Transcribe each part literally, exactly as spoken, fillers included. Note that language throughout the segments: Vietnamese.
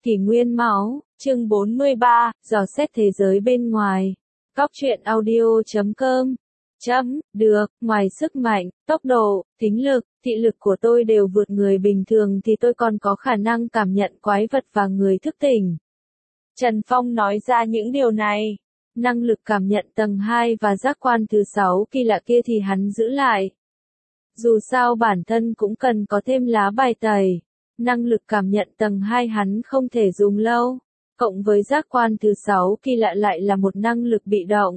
Kỷ nguyên máu, chương bốn mươi ba, dò xét thế giới bên ngoài. Góc truyện audio chấm com. Chấm, được, ngoài sức mạnh, tốc độ, thính lực, thị lực của tôi đều vượt người bình thường thì tôi còn có khả năng cảm nhận quái vật và người thức tỉnh. Trần Phong nói ra những điều này. Năng lực cảm nhận tầng hai và giác quan thứ sáu kỳ lạ kia thì hắn giữ lại. Dù sao bản thân cũng cần có thêm lá bài tẩy. Năng lực cảm nhận tầng hai hắn không thể dùng lâu, cộng với giác quan thứ sáu kỳ lạ lại là một năng lực bị động.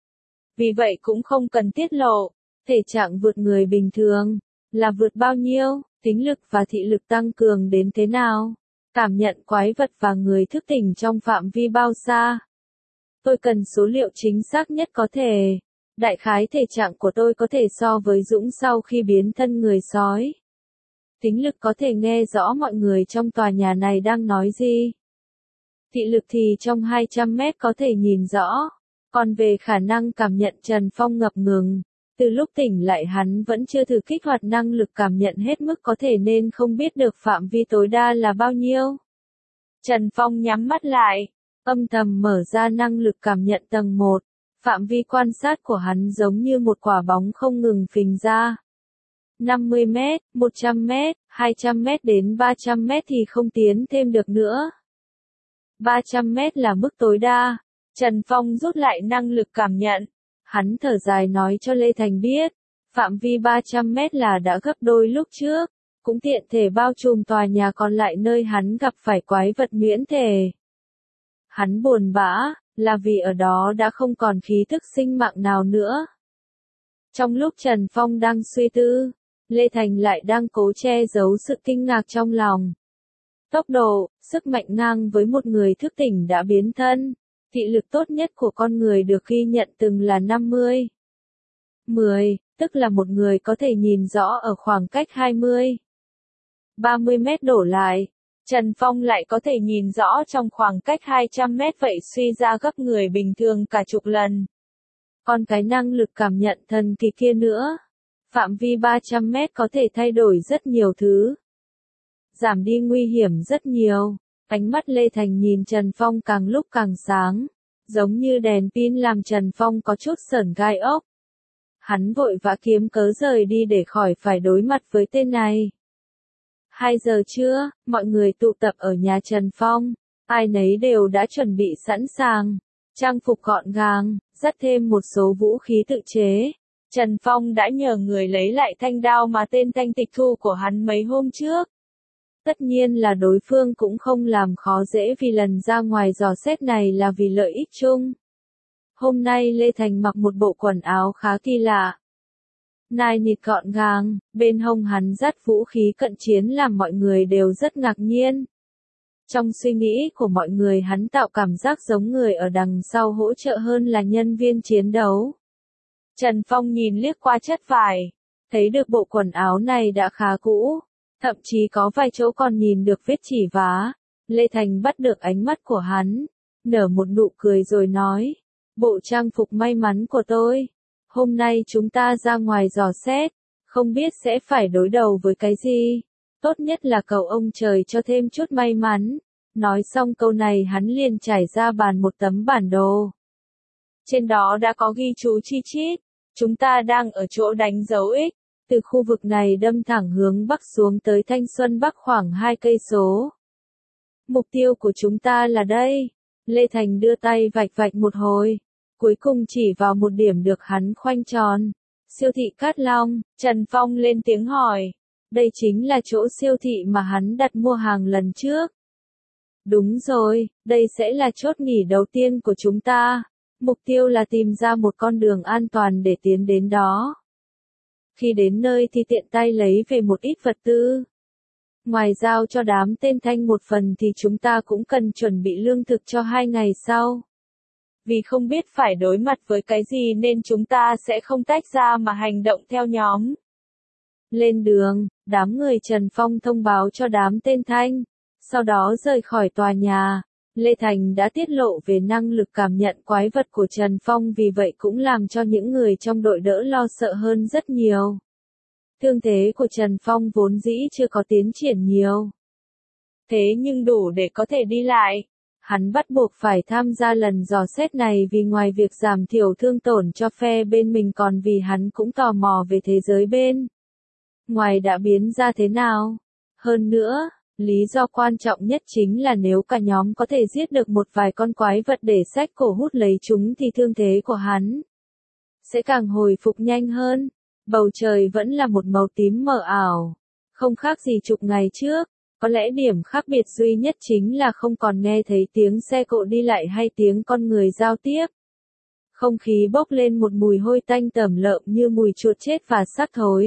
Vì vậy cũng không cần tiết lộ, thể trạng vượt người bình thường, là vượt bao nhiêu, tính lực và thị lực tăng cường đến thế nào, cảm nhận quái vật và người thức tỉnh trong phạm vi bao xa. Tôi cần số liệu chính xác nhất có thể. Đại khái thể trạng của tôi có thể so với Dũng sau khi biến thân người sói. Tính lực có thể nghe rõ mọi người trong tòa nhà này đang nói gì. Thị lực thì trong hai trăm mét có thể nhìn rõ. Còn về khả năng cảm nhận Trần Phong ngập ngừng. Từ lúc tỉnh lại hắn vẫn chưa thử kích hoạt năng lực cảm nhận hết mức có thể nên không biết được phạm vi tối đa là bao nhiêu. Trần Phong nhắm mắt lại, âm thầm mở ra năng lực cảm nhận tầng một. Phạm vi quan sát của hắn giống như một quả bóng không ngừng phình ra. năm mươi mét, một trăm mét, hai trăm mét đến ba trăm mét thì không tiến thêm được nữa. ba trăm mét là mức tối đa. Trần Phong rút lại năng lực cảm nhận. Hắn thở dài nói cho Lê Thành biết, phạm vi ba trăm mét là đã gấp đôi lúc trước, cũng tiện thể bao trùm tòa nhà còn lại nơi hắn gặp phải quái vật nhuyễn thể. Hắn buồn bã, là vì ở đó đã không còn khí thức sinh mạng nào nữa. Trong lúc Trần Phong đang suy tư, Lê Thành lại đang cố che giấu sự kinh ngạc trong lòng. Tốc độ, sức mạnh ngang với một người thức tỉnh đã biến thân. Thị lực tốt nhất của con người được ghi nhận từng là năm mươi. mười, tức là một người có thể nhìn rõ ở khoảng cách hai mươi. ba mươi mét đổ lại. Trần Phong lại có thể nhìn rõ trong khoảng cách hai trăm mét vậy suy ra gấp người bình thường cả chục lần. Còn cái năng lực cảm nhận thần kỳ kia nữa. Phạm vi ba trăm mét có thể thay đổi rất nhiều thứ. Giảm đi nguy hiểm rất nhiều. Ánh mắt Lê Thành nhìn Trần Phong càng lúc càng sáng. Giống như đèn pin làm Trần Phong có chút sởn gai ốc. Hắn vội vã kiếm cớ rời đi để khỏi phải đối mặt với tên này. Hai giờ trưa, mọi người tụ tập ở nhà Trần Phong. Ai nấy đều đã chuẩn bị sẵn sàng. Trang phục gọn gàng, dắt thêm một số vũ khí tự chế. Trần Phong đã nhờ người lấy lại thanh đao mà tên Thanh tịch thu của hắn mấy hôm trước. Tất nhiên là đối phương cũng không làm khó dễ vì lần ra ngoài dò xét này là vì lợi ích chung. Hôm nay Lê Thành mặc một bộ quần áo khá kỳ lạ. Nai nịt gọn gàng, bên hông hắn dắt vũ khí cận chiến làm mọi người đều rất ngạc nhiên. Trong suy nghĩ của mọi người hắn tạo cảm giác giống người ở đằng sau hỗ trợ hơn là nhân viên chiến đấu. Trần Phong nhìn liếc qua chất vải, thấy được bộ quần áo này đã khá cũ, thậm chí có vài chỗ còn nhìn được vết chỉ vá. Lê Thành bắt được ánh mắt của hắn, nở một nụ cười rồi nói, bộ trang phục may mắn của tôi. Hôm nay chúng ta ra ngoài dò xét, không biết sẽ phải đối đầu với cái gì. Tốt nhất là cầu ông trời cho thêm chút may mắn. Nói xong câu này hắn liền trải ra bàn một tấm bản đồ. Trên đó đã có ghi chú chi chít. Chúng ta đang ở chỗ đánh dấu X. Từ khu vực này đâm thẳng hướng bắc xuống tới Thanh Xuân Bắc khoảng hai cây số. Mục tiêu của chúng ta là đây. Lê Thành đưa tay vạch vạch một hồi. Cuối cùng chỉ vào một điểm được hắn khoanh tròn. Siêu thị Cát Long. Trần Phong lên tiếng hỏi. Đây chính là chỗ siêu thị mà hắn đặt mua hàng lần trước. Đúng rồi, đây sẽ là chốt nghỉ đầu tiên của chúng ta. Mục tiêu là tìm ra một con đường an toàn để tiến đến đó. Khi đến nơi thì tiện tay lấy về một ít vật tư. Ngoài giao cho đám tên Thanh một phần thì chúng ta cũng cần chuẩn bị lương thực cho hai ngày sau. Vì không biết phải đối mặt với cái gì nên chúng ta sẽ không tách ra mà hành động theo nhóm. Lên đường, đám người Trần Phong thông báo cho đám tên Thanh. Sau đó rời khỏi tòa nhà. Lê Thành đã tiết lộ về năng lực cảm nhận quái vật của Trần Phong vì vậy cũng làm cho những người trong đội đỡ lo sợ hơn rất nhiều. Thương thế của Trần Phong vốn dĩ chưa có tiến triển nhiều. thế nhưng đủ để có thể đi lại. Hắn bắt buộc phải tham gia lần dò xét này vì ngoài việc giảm thiểu thương tổn cho phe bên mình còn vì hắn cũng tò mò về thế giới bên ngoài đã biến ra thế nào. Hơn nữa, lý do quan trọng nhất chính là nếu cả nhóm có thể giết được một vài con quái vật để xách cổ hút lấy chúng thì thương thế của hắn sẽ càng hồi phục nhanh hơn. Bầu trời vẫn là một màu tím mờ ảo, không khác gì chục ngày trước. Có lẽ điểm khác biệt duy nhất chính là không còn nghe thấy tiếng xe cộ đi lại hay tiếng con người giao tiếp. Không khí bốc lên một mùi hôi tanh tẩm lợm như mùi chuột chết và xác thối.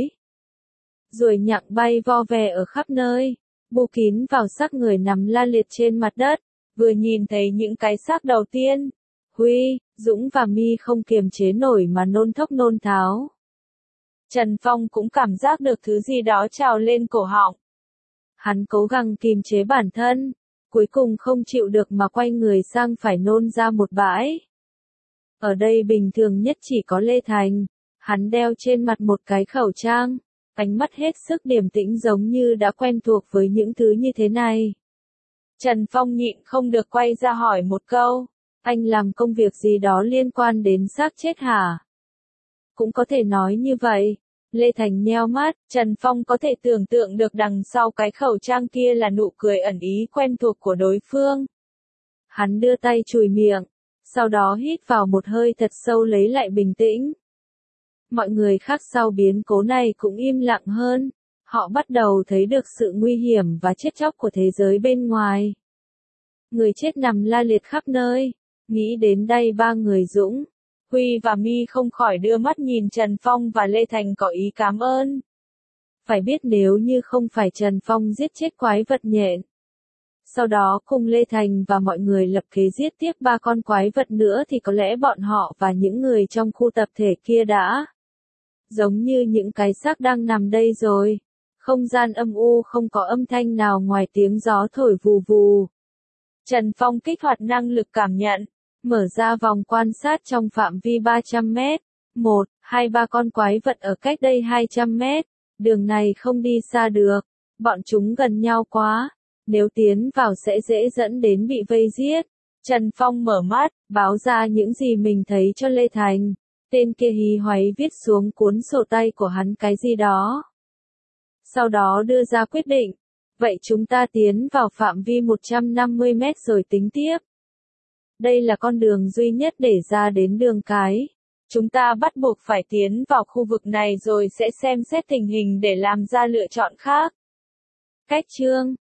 Ruồi nhặng bay vo ve ở khắp nơi, bu kín vào xác người nằm la liệt trên mặt đất. Vừa nhìn thấy những cái xác đầu tiên, Huy, Dũng và My không kiềm chế nổi mà nôn thốc nôn tháo. Trần Phong cũng cảm giác được thứ gì đó trào lên cổ họng. Hắn cố gắng kìm chế bản thân, cuối cùng không chịu được mà quay người sang phải nôn ra một bãi. Ở đây bình thường nhất chỉ có Lê Thành, hắn đeo trên mặt một cái khẩu trang, ánh mắt hết sức điềm tĩnh giống như đã quen thuộc với những thứ như thế này. Trần Phong nhịn không được quay ra hỏi một câu, anh làm công việc gì đó liên quan đến xác chết hả? Cũng có thể nói như vậy. Lê Thành nheo mắt, Trần Phong có thể tưởng tượng được đằng sau cái khẩu trang kia là nụ cười ẩn ý quen thuộc của đối phương. Hắn đưa tay chùi miệng, sau đó hít vào một hơi thật sâu lấy lại bình tĩnh. Mọi người khác sau biến cố này cũng im lặng hơn, họ bắt đầu thấy được sự nguy hiểm và chết chóc của thế giới bên ngoài. Người chết nằm la liệt khắp nơi, nghĩ đến đây ba người Dũng, Huy và My không khỏi đưa mắt nhìn Trần Phong và Lê Thành có ý cảm ơn. Phải biết nếu như không phải Trần Phong giết chết quái vật nhện, sau đó cùng Lê Thành và mọi người lập kế giết tiếp ba con quái vật nữa thì có lẽ bọn họ và những người trong khu tập thể kia đã giống như những cái xác đang nằm đây rồi. Không gian âm u không có âm thanh nào ngoài tiếng gió thổi vù vù. Trần Phong kích hoạt năng lực cảm nhận, mở ra vòng quan sát trong phạm vi ba trăm mét. Một, hai ba con quái vật ở cách đây hai trăm mét. Đường này không đi xa được. Bọn chúng gần nhau quá. Nếu tiến vào sẽ dễ dẫn đến bị vây giết. Trần Phong mở mắt, báo ra những gì mình thấy cho Lê Thành. Tên kia hí hoáy viết xuống cuốn sổ tay của hắn cái gì đó. Sau đó đưa ra quyết định. Vậy chúng ta tiến vào phạm vi một trăm năm mươi mét rồi tính tiếp. Đây là con đường duy nhất để ra đến đường cái. Chúng ta bắt buộc phải tiến vào khu vực này rồi sẽ xem xét tình hình để làm ra lựa chọn khác. Cách chương